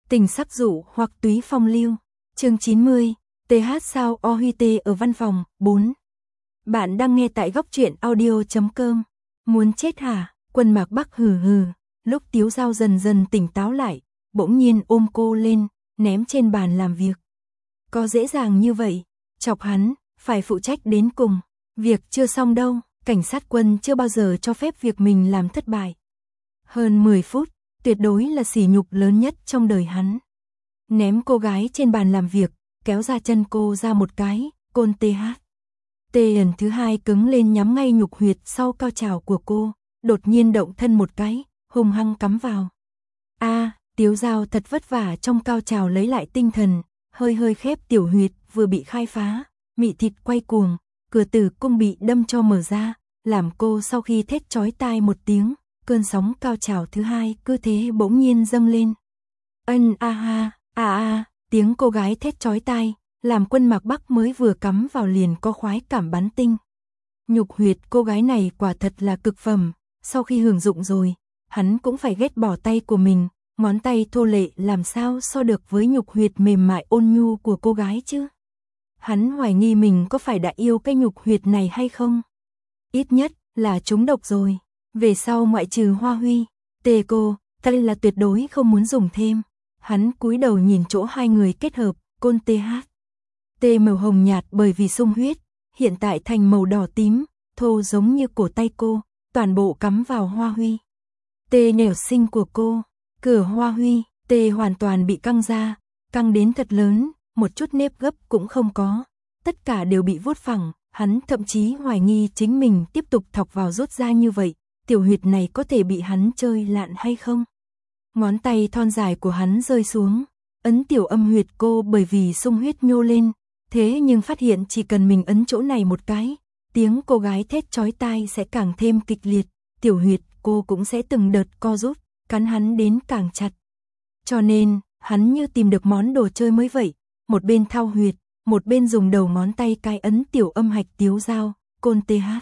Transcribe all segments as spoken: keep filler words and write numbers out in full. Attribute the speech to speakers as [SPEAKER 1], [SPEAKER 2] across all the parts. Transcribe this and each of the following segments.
[SPEAKER 1] Tình sắc dụ hoặc túy phong lưu. Chương chín mươi, tê hát sao o huy tê ở văn phòng. bốn. Bạn đang nghe tại góc truyện audio chấm com. Muốn chết hả? Quân Mạc Bắc hừ hừ. Lúc Tiếu Dao dần dần tỉnh táo lại, bỗng nhiên ôm cô lên, ném trên bàn làm việc. Có dễ dàng như vậy, chọc hắn, phải phụ trách đến cùng. Việc chưa xong đâu, cảnh sát Quân chưa bao giờ cho phép việc mình làm thất bại. Hơn mười phút, tuyệt đối là sỉ nhục lớn nhất trong đời hắn. Ném cô gái trên bàn làm việc, kéo ra chân cô ra một cái, côn tê hát. Tê lần thứ hai cứng lên nhắm ngay nhục huyệt sau cao trào của cô, đột nhiên động thân một cái, hung hăng cắm vào. A, à, Tiếu Dao thật vất vả trong cao trào lấy lại tinh thần, hơi hơi khép tiểu huyệt vừa bị khai phá, mị thịt quay cuồng, cửa tử cung bị đâm cho mở ra, làm cô sau khi thét chói tai một tiếng, cơn sóng cao trào thứ hai cứ thế bỗng nhiên dâng lên. Ân a ha, a a, tiếng cô gái thét chói tai, làm Quân Mạc Bắc mới vừa cắm vào liền có khoái cảm bắn tinh. Nhục huyệt cô gái này quả thật là cực phẩm, sau khi hưởng dụng rồi, hắn cũng phải ghét bỏ tay của mình, ngón tay thô lệ làm sao so được với nhục huyệt mềm mại ôn nhu của cô gái chứ. Hắn hoài nghi mình có phải đã yêu cái nhục huyệt này hay không. Ít nhất là trúng độc rồi. Về sau ngoại trừ Hoa Huy, tê cô, ta là tuyệt đối không muốn dùng thêm. Hắn cúi đầu nhìn chỗ hai người kết hợp, côn tê hát. Tê màu hồng nhạt bởi vì sung huyết, hiện tại thành màu đỏ tím, thô giống như cổ tay cô, toàn bộ cắm vào Hoa Huy. Tê nẻo xinh của cô, cửa Hoa Huy, tê hoàn toàn bị căng ra, căng đến thật lớn, một chút nếp gấp cũng không có. Tất cả đều bị vuốt phẳng, hắn thậm chí hoài nghi chính mình tiếp tục thọc vào rút ra như vậy. Tiểu huyệt này có thể bị hắn chơi lạn hay không? Ngón tay thon dài của hắn rơi xuống, ấn tiểu âm huyệt cô bởi vì sung huyết nhô lên, thế nhưng phát hiện chỉ cần mình ấn chỗ này một cái, tiếng cô gái thét chói tai sẽ càng thêm kịch liệt, tiểu huyệt cô cũng sẽ từng đợt co rút, cắn hắn đến càng chặt. Cho nên, hắn như tìm được món đồ chơi mới vậy, một bên thao huyệt, một bên dùng đầu ngón tay cai ấn tiểu âm hạch Tiếu Dao, côn tê hát.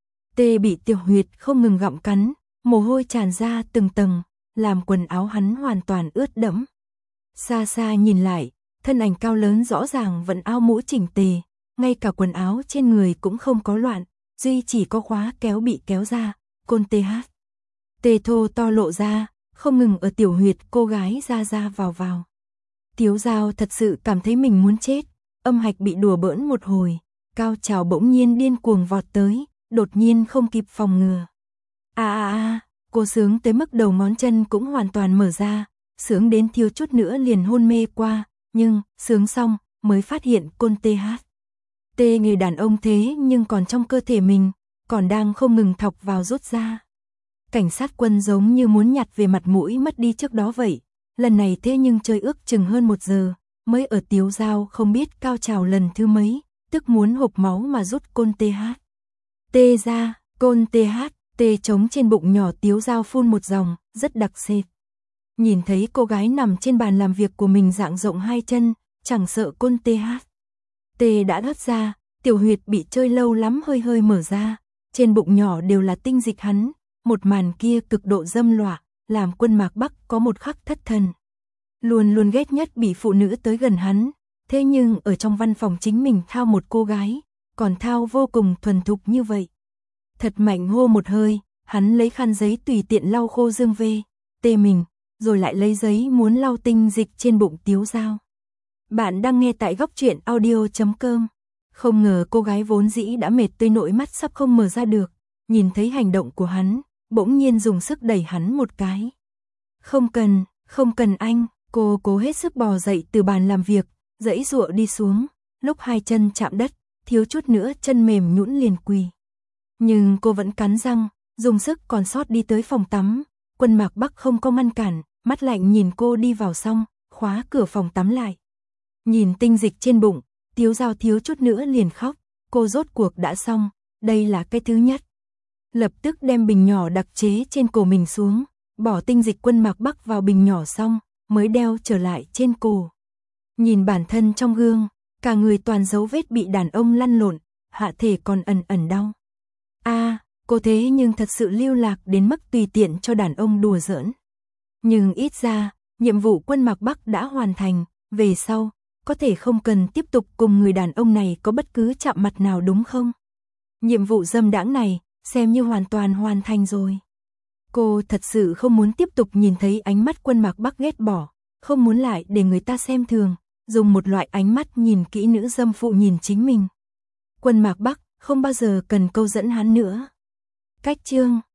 [SPEAKER 1] Tê bị tiểu huyệt không ngừng gặm cắn, mồ hôi tràn ra từng tầng, làm quần áo hắn hoàn toàn ướt đẫm. Xa xa nhìn lại, thân ảnh cao lớn rõ ràng vẫn áo mũ chỉnh tề, ngay cả quần áo trên người cũng không có loạn, duy chỉ có khóa kéo bị kéo ra, côn tê hát. Tê thô to lộ ra, không ngừng ở tiểu huyệt cô gái ra ra vào vào. Tiếu Dao thật sự cảm thấy mình muốn chết, âm hạch bị đùa bỡn một hồi, cao trào bỗng nhiên điên cuồng vọt tới. Đột nhiên không kịp phòng ngừa. A a a, cô sướng tới mức đầu ngón chân cũng hoàn toàn mở ra, sướng đến thiếu chút nữa liền hôn mê qua, nhưng sướng xong mới phát hiện côn tê hát. Tê người đàn ông thế nhưng còn trong cơ thể mình, còn đang không ngừng thọc vào rút ra. Cảnh sát Quân giống như muốn nhặt về mặt mũi mất đi trước đó vậy, lần này thế nhưng chơi ước chừng hơn một giờ, mới ở Tiếu Dao không biết cao trào lần thứ mấy, tức muốn hộc máu mà rút côn tê hát. Tê ra, côn tê hát, tê trống trên bụng nhỏ Tiếu Dao phun một dòng, rất đặc sệt. Nhìn thấy cô gái nằm trên bàn làm việc của mình dạng rộng hai chân, chẳng sợ côn tê hát. Tê đã thoát ra, tiểu huyệt bị chơi lâu lắm hơi hơi mở ra, trên bụng nhỏ đều là tinh dịch hắn, một màn kia cực độ dâm lọa, làm Quân Mạc Bắc có một khắc thất thần. Luôn luôn ghét nhất bị phụ nữ tới gần hắn, thế nhưng ở trong văn phòng chính mình thao một cô gái, còn thao vô cùng thuần thục như vậy. Thật mạnh hô một hơi, hắn lấy khăn giấy tùy tiện lau khô dương vê, tê mình, rồi lại lấy giấy muốn lau tinh dịch trên bụng Tiếu Dao. Bạn đang nghe tại góc truyện audio chấm com. Không ngờ cô gái vốn dĩ đã mệt tới nỗi mắt sắp không mở ra được, nhìn thấy hành động của hắn, bỗng nhiên dùng sức đẩy hắn một cái. Không cần, không cần anh, cô cố hết sức bò dậy từ bàn làm việc, giãy giụa đi xuống, lúc hai chân chạm đất, thiếu chút nữa chân mềm nhũn liền quỳ. Nhưng cô vẫn cắn răng, dùng sức còn sót đi tới phòng tắm. Quân Mạc Bắc không có ngăn cản, mắt lạnh nhìn cô đi vào xong, khóa cửa phòng tắm lại. Nhìn tinh dịch trên bụng, Tiếu Dao thiếu chút nữa liền khóc, cô rốt cuộc đã xong, đây là cái thứ nhất. Lập tức đem bình nhỏ đặc chế trên cổ mình xuống, bỏ tinh dịch Quân Mạc Bắc vào bình nhỏ xong, mới đeo trở lại trên cổ. Nhìn bản thân trong gương, cả người toàn dấu vết bị đàn ông lăn lộn, hạ thể còn ẩn ẩn đau. A, à, cô thế nhưng thật sự lưu lạc đến mức tùy tiện cho đàn ông đùa giỡn. Nhưng ít ra, Nhiệm vụ Quân Mạc Bắc đã hoàn thành, về sau, có thể không cần tiếp tục cùng người đàn ông này có bất cứ chạm mặt nào đúng không? Nhiệm vụ dâm đãng này, xem như hoàn toàn hoàn thành rồi. Cô thật sự không muốn tiếp tục nhìn thấy ánh mắt Quân Mạc Bắc ghét bỏ, không muốn lại để người ta xem thường, dùng một loại ánh mắt nhìn kỹ nữ dâm phụ nhìn chính mình. Quân Mạc Bắc không bao giờ cần câu dẫn hắn nữa. Cách chương